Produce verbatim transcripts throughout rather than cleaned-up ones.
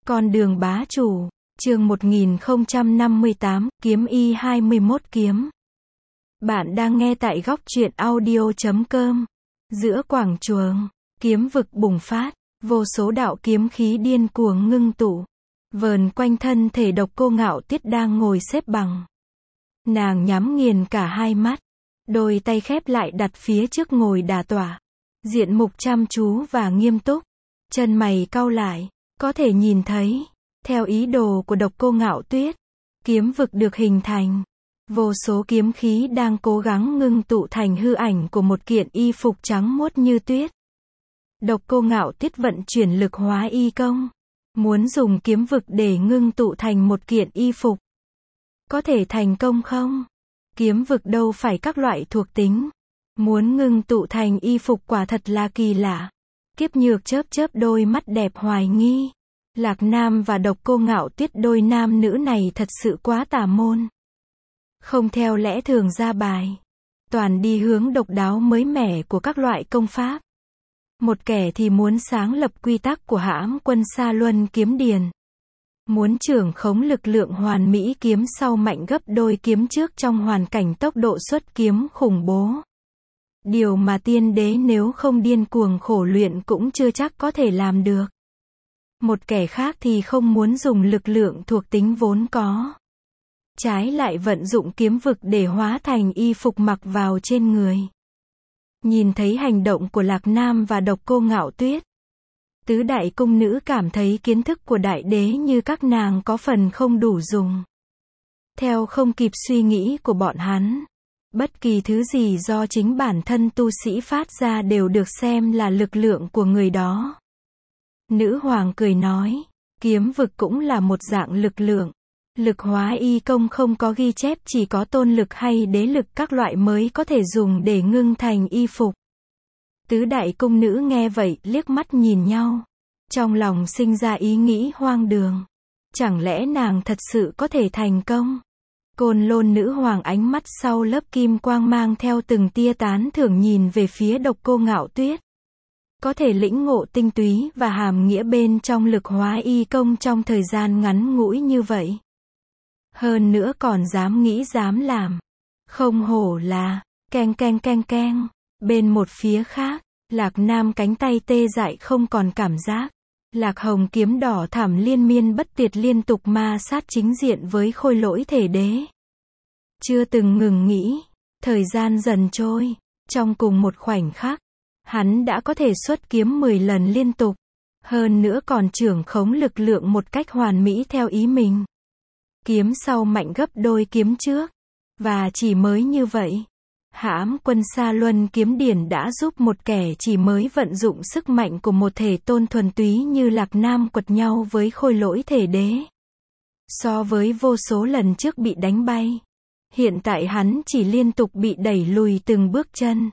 Con đường bá chủ, chương một nghìn không trăm năm mươi tám, kiếm y hai mươi mốt kiếm. Bạn đang nghe tại góc truyện audio chấm com. Giữa quảng trường, kiếm vực bùng phát, vô số đạo kiếm khí điên cuồng ngưng tụ, vờn quanh thân thể Độc Cô Ngạo Tuyết đang ngồi xếp bằng. Nàng nhắm nghiền cả hai mắt, đôi tay khép lại đặt phía trước ngồi đả tọa, diện mục chăm chú và nghiêm túc, chân mày cau lại, có thể nhìn thấy, theo ý đồ của Độc Cô Ngạo Tuyết, kiếm vực được hình thành. Vô số kiếm khí đang cố gắng ngưng tụ thành hư ảnh của một kiện y phục trắng muốt như tuyết. Độc Cô Ngạo Tuyết vận chuyển lực hóa y công, muốn dùng kiếm vực để ngưng tụ thành một kiện y phục. Có thể thành công không? Kiếm vực đâu phải các loại thuộc tính. Muốn ngưng tụ thành y phục quả thật là kỳ lạ. Kiếp Nhược chớp chớp đôi mắt đẹp hoài nghi. Lạc Nam và Độc Cô Ngạo Tuyết đôi nam nữ này thật sự quá tà môn. Không theo lẽ thường ra bài. Toàn đi hướng độc đáo mới mẻ của các loại công pháp. Một kẻ thì muốn sáng lập quy tắc của hãm quân Sa Luân kiếm điền. Muốn trưởng khống lực lượng hoàn mỹ kiếm sau mạnh gấp đôi kiếm trước trong hoàn cảnh tốc độ xuất kiếm khủng bố. Điều mà tiên đế nếu không điên cuồng khổ luyện cũng chưa chắc có thể làm được. Một kẻ khác thì không muốn dùng lực lượng thuộc tính vốn có. Trái lại vận dụng kiếm vực để hóa thành y phục mặc vào trên người. Nhìn thấy hành động của Lạc Nam và Độc Cô Ngạo Tuyết, tứ đại cung nữ cảm thấy kiến thức của đại đế như các nàng có phần không đủ dùng. Theo không kịp suy nghĩ của bọn hắn, bất kỳ thứ gì do chính bản thân tu sĩ phát ra đều được xem là lực lượng của người đó. Nữ hoàng cười nói, kiếm vực cũng là một dạng lực lượng. Lực hóa y công không có ghi chép, chỉ có tôn lực hay đế lực các loại mới có thể dùng để ngưng thành y phục. Tứ đại cung nữ nghe vậy liếc mắt nhìn nhau, trong lòng sinh ra ý nghĩ hoang đường. Chẳng lẽ nàng thật sự có thể thành công? Côn Lôn nữ hoàng ánh mắt sau lớp kim quang mang theo từng tia tán thưởng nhìn về phía Độc Cô Ngạo Tuyết. Có thể lĩnh ngộ tinh túy và hàm nghĩa bên trong lực hóa y công trong thời gian ngắn ngủi như vậy. Hơn nữa còn dám nghĩ dám làm. Không hổ là, keng keng keng keng. Bên một phía khác, Lạc Nam cánh tay tê dại không còn cảm giác. Lạc Hồng kiếm đỏ thẳm liên miên bất tuyệt liên tục ma sát chính diện với Khôi Lỗi thể đế. Chưa từng ngừng nghỉ, thời gian dần trôi, trong cùng một khoảnh khắc, hắn đã có thể xuất kiếm mười lần liên tục. Hơn nữa còn trưởng khống lực lượng một cách hoàn mỹ theo ý mình. Kiếm sau mạnh gấp đôi kiếm trước. Và chỉ mới như vậy, hãm quân Sa Luân kiếm điển đã giúp một kẻ chỉ mới vận dụng sức mạnh của một thể tôn thuần túy như Lạc Nam quật nhau với Khôi Lỗi thể đế. So với vô số lần trước bị đánh bay, hiện tại hắn chỉ liên tục bị đẩy lùi từng bước chân.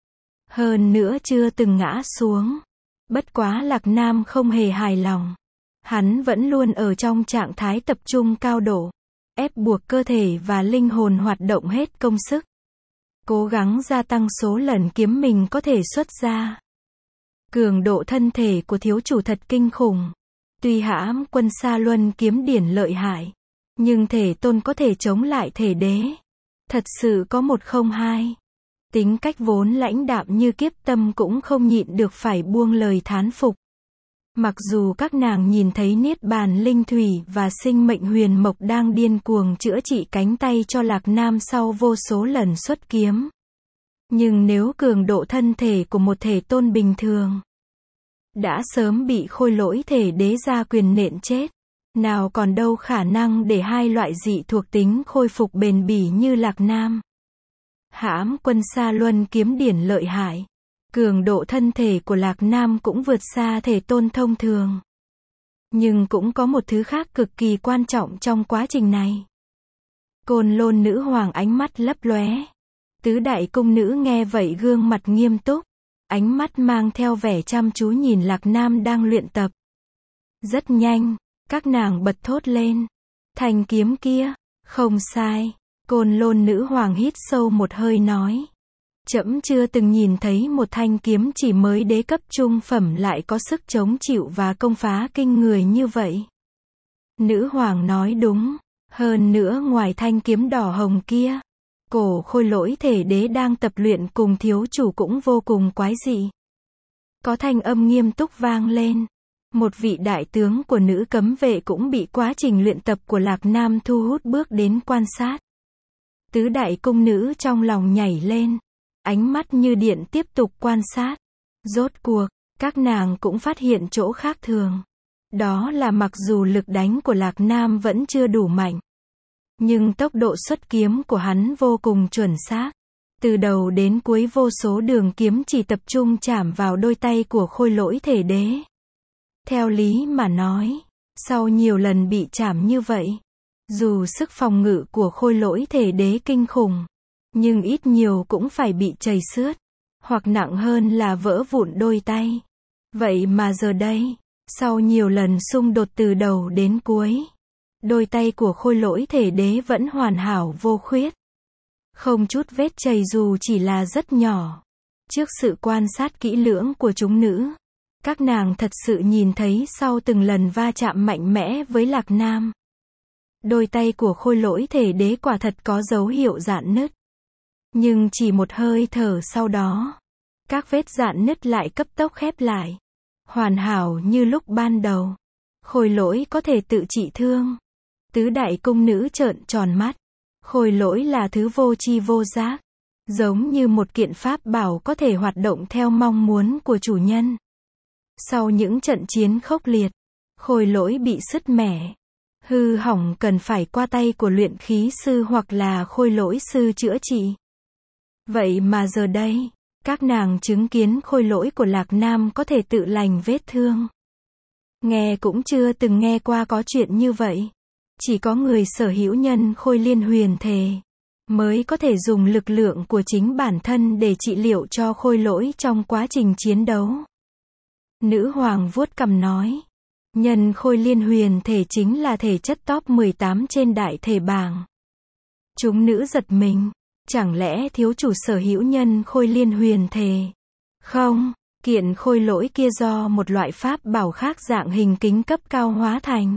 Hơn nữa chưa từng ngã xuống. Bất quá Lạc Nam không hề hài lòng. Hắn vẫn luôn ở trong trạng thái tập trung cao độ, ép buộc cơ thể và linh hồn hoạt động hết công sức. Cố gắng gia tăng số lần kiếm mình có thể xuất ra. Cường độ thân thể của thiếu chủ thật kinh khủng. Tuy hãm quân Sa Luân kiếm điển lợi hại, nhưng thể tôn có thể chống lại thể đế. Thật sự có một không hai. Tính cách vốn lãnh đạm như Kiếp Tâm cũng không nhịn được phải buông lời thán phục. Mặc dù các nàng nhìn thấy Niết Bàn Linh Thủy và sinh mệnh huyền mộc đang điên cuồng chữa trị cánh tay cho Lạc Nam sau vô số lần xuất kiếm. Nhưng nếu cường độ thân thể của một thể tôn bình thường, đã sớm bị Khôi Lỗi thể đế ra quyền nện chết. Nào còn đâu khả năng để hai loại dị thuộc tính khôi phục bền bỉ như Lạc Nam. Hãm quân Sa Luân kiếm điển lợi hại. Cường độ thân thể của Lạc Nam cũng vượt xa thể tôn thông thường. Nhưng cũng có một thứ khác cực kỳ quan trọng trong quá trình này. Côn Lôn nữ hoàng ánh mắt lấp lóe. Tứ đại cung nữ nghe vậy gương mặt nghiêm túc. Ánh mắt mang theo vẻ chăm chú nhìn Lạc Nam đang luyện tập. Rất nhanh, các nàng bật thốt lên. Thanh kiếm kia, không sai. Côn Lôn nữ hoàng hít sâu một hơi nói. Trẫm chưa từng nhìn thấy một thanh kiếm chỉ mới đế cấp trung phẩm lại có sức chống chịu và công phá kinh người như vậy. Nữ hoàng nói đúng. Hơn nữa ngoài thanh kiếm đỏ hồng kia, cổ khôi lỗi thể đế đang tập luyện cùng thiếu chủ cũng vô cùng quái dị. Có thanh âm nghiêm túc vang lên. Một vị đại tướng của nữ cấm vệ cũng bị quá trình luyện tập của Lạc Nam thu hút bước đến quan sát. Tứ đại cung nữ trong lòng nhảy lên. Ánh mắt như điện tiếp tục quan sát. Rốt cuộc, các nàng cũng phát hiện chỗ khác thường. Đó là mặc dù lực đánh của Lạc Nam vẫn chưa đủ mạnh, nhưng tốc độ xuất kiếm của hắn vô cùng chuẩn xác. Từ đầu đến cuối vô số đường kiếm chỉ tập trung chạm vào đôi tay của khôi lỗi thể đế. Theo lý mà nói, sau nhiều lần bị chạm như vậy, dù sức phòng ngự của khôi lỗi thể đế kinh khủng, nhưng ít nhiều cũng phải bị chảy xước, hoặc nặng hơn là vỡ vụn đôi tay. Vậy mà giờ đây, sau nhiều lần xung đột từ đầu đến cuối, đôi tay của khôi lỗi thể đế vẫn hoàn hảo vô khuyết. Không chút vết chảy dù chỉ là rất nhỏ. Trước sự quan sát kỹ lưỡng của chúng nữ, các nàng thật sự nhìn thấy sau từng lần va chạm mạnh mẽ với Lạc Nam, đôi tay của khôi lỗi thể đế quả thật có dấu hiệu rạn nứt. Nhưng chỉ một hơi thở sau đó, các vết rạn nứt lại cấp tốc khép lại. Hoàn hảo như lúc ban đầu. Khôi lỗi có thể tự trị thương. Tứ đại cung nữ trợn tròn mắt. Khôi lỗi là thứ vô tri vô giác. Giống như một kiện pháp bảo có thể hoạt động theo mong muốn của chủ nhân. Sau những trận chiến khốc liệt, khôi lỗi bị sứt mẻ, hư hỏng cần phải qua tay của luyện khí sư hoặc là khôi lỗi sư chữa trị. Vậy mà giờ đây, các nàng chứng kiến khôi lỗi của Lạc Nam có thể tự lành vết thương. Nghe cũng chưa từng nghe qua có chuyện như vậy. Chỉ có người sở hữu nhân khôi liên huyền thể mới có thể dùng lực lượng của chính bản thân để trị liệu cho khôi lỗi trong quá trình chiến đấu. Nữ hoàng vuốt cằm nói, nhân khôi liên huyền thể chính là thể chất top mười tám trên đại thể bảng. Chúng nữ giật mình, chẳng lẽ thiếu chủ sở hữu nhân khôi liên huyền thể? Không, kiện khôi lỗi kia do một loại pháp bảo khác dạng hình kính cấp cao hóa thành.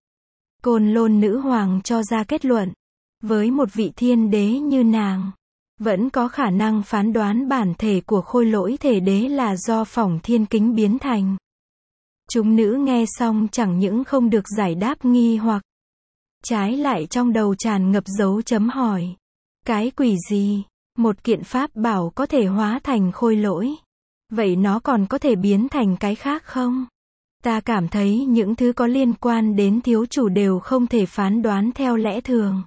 Côn Lôn nữ hoàng cho ra kết luận, với một vị thiên đế như nàng, vẫn có khả năng phán đoán bản thể của khôi lỗi thể đế là do phỏng thiên kính biến thành. Chúng nữ nghe xong chẳng những không được giải đáp nghi hoặc, trái lại trong đầu tràn ngập dấu chấm hỏi. Cái quỷ gì? Một kiện pháp bảo có thể hóa thành khôi lỗi. Vậy nó còn có thể biến thành cái khác không? Ta cảm thấy những thứ có liên quan đến thiếu chủ đều không thể phán đoán theo lẽ thường.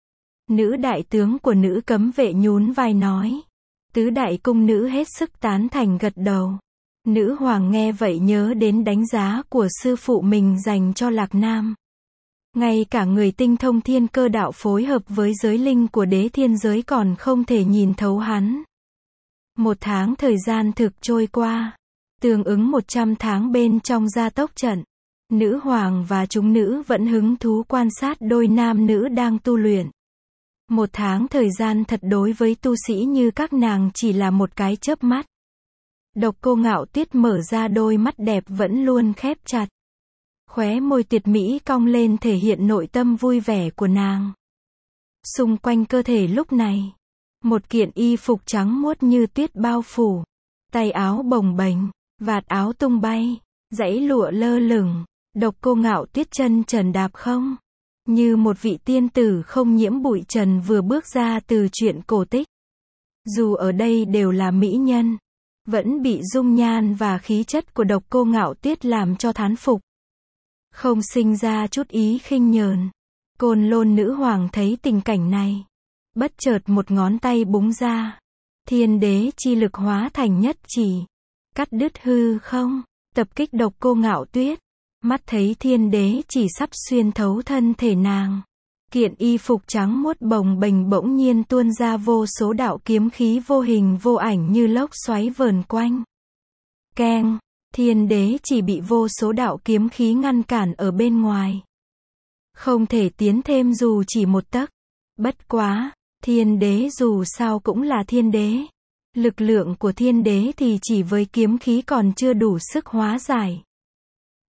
Nữ đại tướng của nữ cấm vệ nhún vai nói. Tứ đại cung nữ hết sức tán thành gật đầu. Nữ hoàng nghe vậy nhớ đến đánh giá của sư phụ mình dành cho Lạc Nam. Ngay cả người tinh thông thiên cơ đạo phối hợp với giới linh của đế thiên giới còn không thể nhìn thấu hắn. Một tháng thời gian thực trôi qua, tương ứng một trăm tháng bên trong gia tốc trận. Nữ hoàng và chúng nữ vẫn hứng thú quan sát đôi nam nữ đang tu luyện. Một tháng thời gian thật đối với tu sĩ như các nàng chỉ là một cái chớp mắt. Độc Cô Ngạo Tuyết mở ra đôi mắt đẹp vẫn luôn khép chặt. Khóe môi tuyệt mỹ cong lên thể hiện nội tâm vui vẻ của nàng. Xung quanh cơ thể lúc này, một kiện y phục trắng muốt như tuyết bao phủ. Tay áo bồng bềnh, vạt áo tung bay, dãy lụa lơ lửng. Độc Cô Ngạo Tuyết chân trần đạp không, như một vị tiên tử không nhiễm bụi trần vừa bước ra từ truyện cổ tích. Dù ở đây đều là mỹ nhân, vẫn bị dung nhan và khí chất của Độc Cô Ngạo Tuyết làm cho thán phục. Không sinh ra chút ý khinh nhờn. Côn Lôn nữ hoàng thấy tình cảnh này, bất chợt một ngón tay búng ra. Thiên đế chi lực hóa thành nhất chỉ, cắt đứt hư không, tập kích Độc Cô Ngạo Tuyết. Mắt thấy thiên đế chỉ sắp xuyên thấu thân thể nàng. Kiện y phục trắng muốt bồng bềnh bỗng nhiên tuôn ra vô số đạo kiếm khí vô hình vô ảnh như lốc xoáy vờn quanh. Keng, thiên đế chỉ bị vô số đạo kiếm khí ngăn cản ở bên ngoài. Không thể tiến thêm dù chỉ một tấc. Bất quá, thiên đế dù sao cũng là thiên đế. Lực lượng của thiên đế thì chỉ với kiếm khí còn chưa đủ sức hóa giải.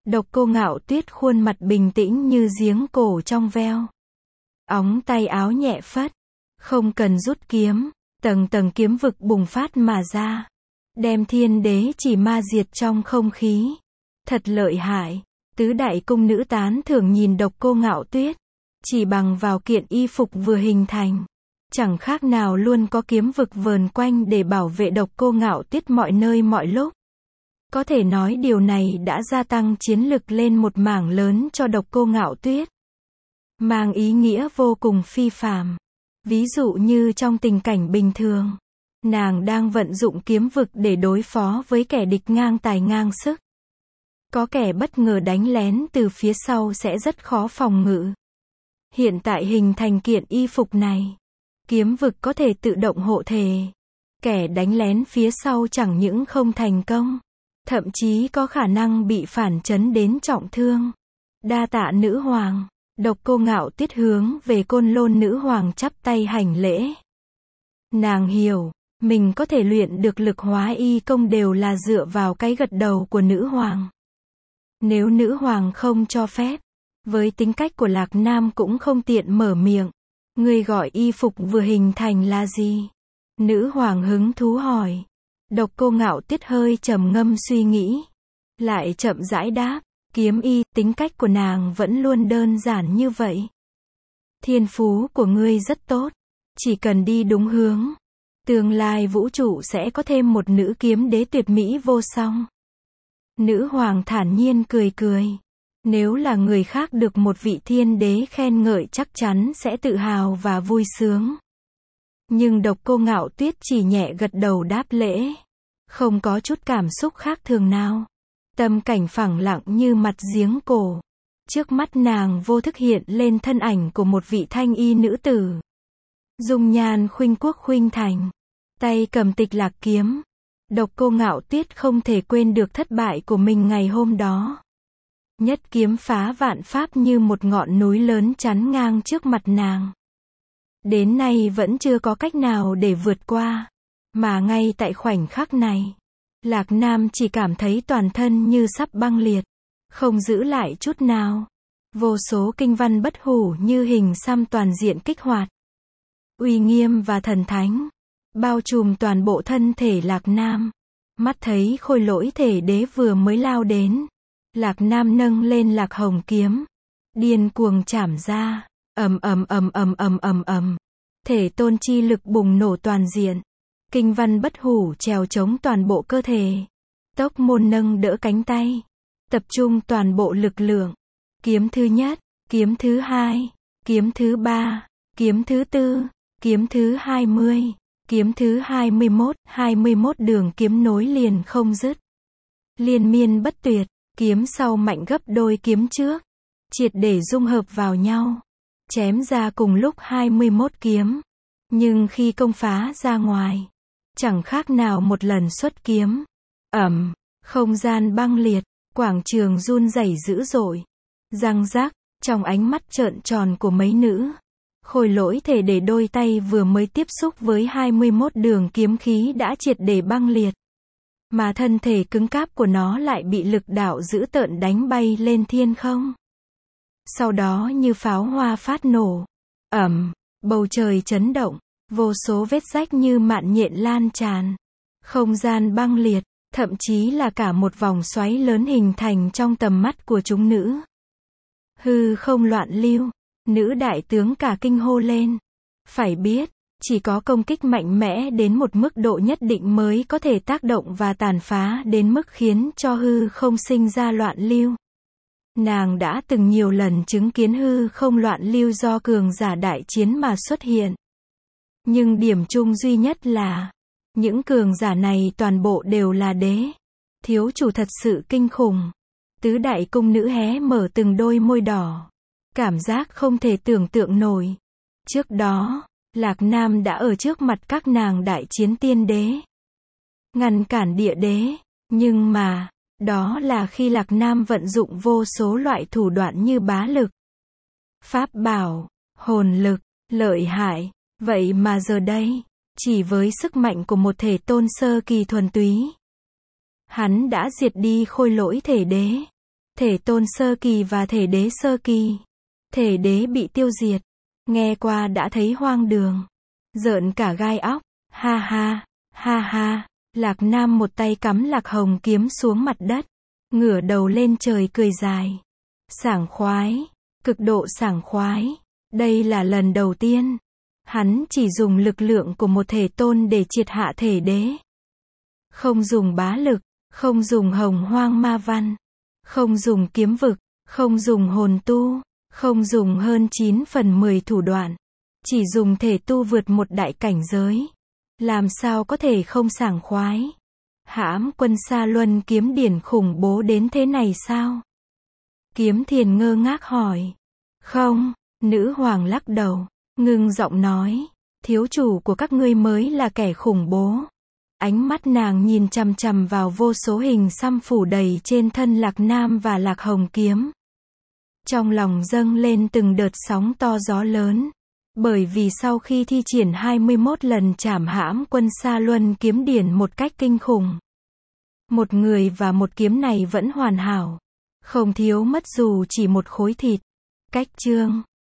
Độc Cô Ngạo Tuyết khuôn mặt bình tĩnh như giếng cổ trong veo. Óng tay áo nhẹ phất, không cần rút kiếm, tầng tầng kiếm vực bùng phát mà ra, đem thiên đế chỉ ma diệt trong không khí. Thật lợi hại. Tứ đại cung nữ tán thưởng nhìn Độc Cô Ngạo Tuyết. Chỉ bằng vào kiện y phục vừa hình thành, chẳng khác nào luôn có kiếm vực vờn quanh để bảo vệ Độc Cô Ngạo Tuyết mọi nơi mọi lúc. Có thể nói điều này đã gia tăng chiến lực lên một mảng lớn cho Độc Cô Ngạo Tuyết, mang ý nghĩa vô cùng phi phàm. Ví dụ như trong tình cảnh bình thường, nàng đang vận dụng kiếm vực để đối phó với kẻ địch ngang tài ngang sức. Có kẻ bất ngờ đánh lén từ phía sau sẽ rất khó phòng ngự. Hiện tại hình thành kiện y phục này, kiếm vực có thể tự động hộ thể. Kẻ đánh lén phía sau chẳng những không thành công, thậm chí có khả năng bị phản chấn đến trọng thương. Đa tạ nữ hoàng. Độc Cô Ngạo Tuyết hướng về Côn Lôn nữ hoàng chắp tay hành lễ. Nàng hiểu, mình có thể luyện được lực hóa y công đều là dựa vào cái gật đầu của nữ hoàng. Nếu nữ hoàng không cho phép, với tính cách của Lạc Nam cũng không tiện mở miệng. Ngươi gọi y phục vừa hình thành là gì? Nữ hoàng hứng thú hỏi. Độc Cô Ngạo Tuyết hơi trầm ngâm suy nghĩ, lại chậm rãi đáp. Kiếm y, tính cách của nàng vẫn luôn đơn giản như vậy. Thiên phú của ngươi rất tốt, chỉ cần đi đúng hướng, tương lai vũ trụ sẽ có thêm một nữ kiếm đế tuyệt mỹ vô song. Nữ hoàng thản nhiên cười cười. Nếu là người khác được một vị thiên đế khen ngợi chắc chắn sẽ tự hào và vui sướng. Nhưng Độc Cô Ngạo Tuyết chỉ nhẹ gật đầu đáp lễ, không có chút cảm xúc khác thường nào. Tâm cảnh phẳng lặng như mặt giếng cổ. Trước mắt nàng vô thức hiện lên thân ảnh của một vị thanh y nữ tử. Dung nhan khuynh quốc khuynh thành, tay cầm tịch lạc kiếm. Độc Cô Ngạo Tuyết không thể quên được thất bại của mình ngày hôm đó. Nhất kiếm phá vạn pháp như một ngọn núi lớn chắn ngang trước mặt nàng. Đến nay vẫn chưa có cách nào để vượt qua. Mà ngay tại khoảnh khắc này, Lạc Nam chỉ cảm thấy toàn thân như sắp băng liệt, không giữ lại chút nào. Vô số kinh văn bất hủ như hình xăm toàn diện kích hoạt. Uy nghiêm và thần thánh, bao trùm toàn bộ thân thể Lạc Nam. Mắt thấy Khôi Lỗi Thể Đế vừa mới lao đến. Lạc Nam nâng lên Lạc Hồng kiếm, điên cuồng chảm ra, ầm ầm ầm ầm ầm ầm ầm. Thể tôn chi lực bùng nổ toàn diện. Kinh văn bất hủ trèo chống toàn bộ cơ thể. Tốc môn nâng đỡ cánh tay, tập trung toàn bộ lực lượng. Kiếm thứ nhất, kiếm thứ hai, kiếm thứ ba, kiếm thứ tư, kiếm thứ hai mươi, kiếm thứ hai mươi mốt, hai mươi mốt đường kiếm nối liền không dứt. Liên miên bất tuyệt, kiếm sau mạnh gấp đôi kiếm trước, triệt để dung hợp vào nhau, chém ra cùng lúc hai mươi mốt kiếm. Nhưng khi công phá ra ngoài, chẳng khác nào một lần xuất kiếm. Ầm, không gian băng liệt, quảng trường run rẩy dữ dội. Răng rác, trong ánh mắt trợn tròn của mấy nữ, Khôi Lỗi Thể để đôi tay vừa mới tiếp xúc với hai mươi mốt đường kiếm khí đã triệt để băng liệt. Mà thân thể cứng cáp của nó lại bị lực đạo dữ tợn đánh bay lên thiên không. Sau đó như pháo hoa phát nổ. Ầm, bầu trời chấn động, vô số vết rách như mạn nhện lan tràn. Không gian băng liệt, thậm chí là cả một vòng xoáy lớn hình thành trong tầm mắt của chúng nữ. Hư không loạn lưu, nữ đại tướng cả kinh hô lên. Phải biết, chỉ có công kích mạnh mẽ đến một mức độ nhất định mới có thể tác động và tàn phá đến mức khiến cho hư không sinh ra loạn lưu. Nàng đã từng nhiều lần chứng kiến hư không loạn lưu do cường giả đại chiến mà xuất hiện. Nhưng điểm chung duy nhất là, những cường giả này toàn bộ đều là đế. Thiếu chủ thật sự kinh khủng. Tứ đại cung nữ hé mở từng đôi môi đỏ. Cảm giác không thể tưởng tượng nổi. Trước đó, Lạc Nam đã ở trước mặt các nàng đại chiến tiên đế, ngăn cản địa đế. Nhưng mà, đó là khi Lạc Nam vận dụng vô số loại thủ đoạn như bá lực, pháp bảo, hồn lực, lợi hại. Vậy mà giờ đây, chỉ với sức mạnh của một thể tôn sơ kỳ thuần túy, hắn đã diệt đi Khôi Lỗi Thể Đế. Thể tôn sơ kỳ và thể đế sơ kỳ. Thể đế bị tiêu diệt. Nghe qua đã thấy hoang đường. Rợn cả gai óc. Ha ha, ha ha. Lạc Nam một tay cắm Lạc Hồng kiếm xuống mặt đất. Ngửa đầu lên trời cười dài. Sảng khoái. Cực độ sảng khoái. Đây là lần đầu tiên. Hắn chỉ dùng lực lượng của một thể tôn để triệt hạ thể đế. Không dùng bá lực. Không dùng hồng hoang ma văn. Không dùng kiếm vực. Không dùng hồn tu. Không dùng hơn chín phần mười thủ đoạn. Chỉ dùng thể tu vượt một đại cảnh giới. Làm sao có thể không sảng khoái? Hãm quân Sa Luân kiếm điển khủng bố đến thế này sao? Kiếm Thiền ngơ ngác hỏi. Không, nữ hoàng lắc đầu, ngưng giọng nói, thiếu chủ của các ngươi mới là kẻ khủng bố. Ánh mắt nàng nhìn chằm chằm vào vô số hình xăm phủ đầy trên thân Lạc Nam và Lạc Hồng kiếm. Trong lòng dâng lên từng đợt sóng to gió lớn. Bởi vì sau khi thi triển hai mươi mốt lần trảm hãm quân Sa Luân kiếm điển một cách kinh khủng. Một người và một kiếm này vẫn hoàn hảo. Không thiếu mất dù chỉ một khối thịt. Cách chương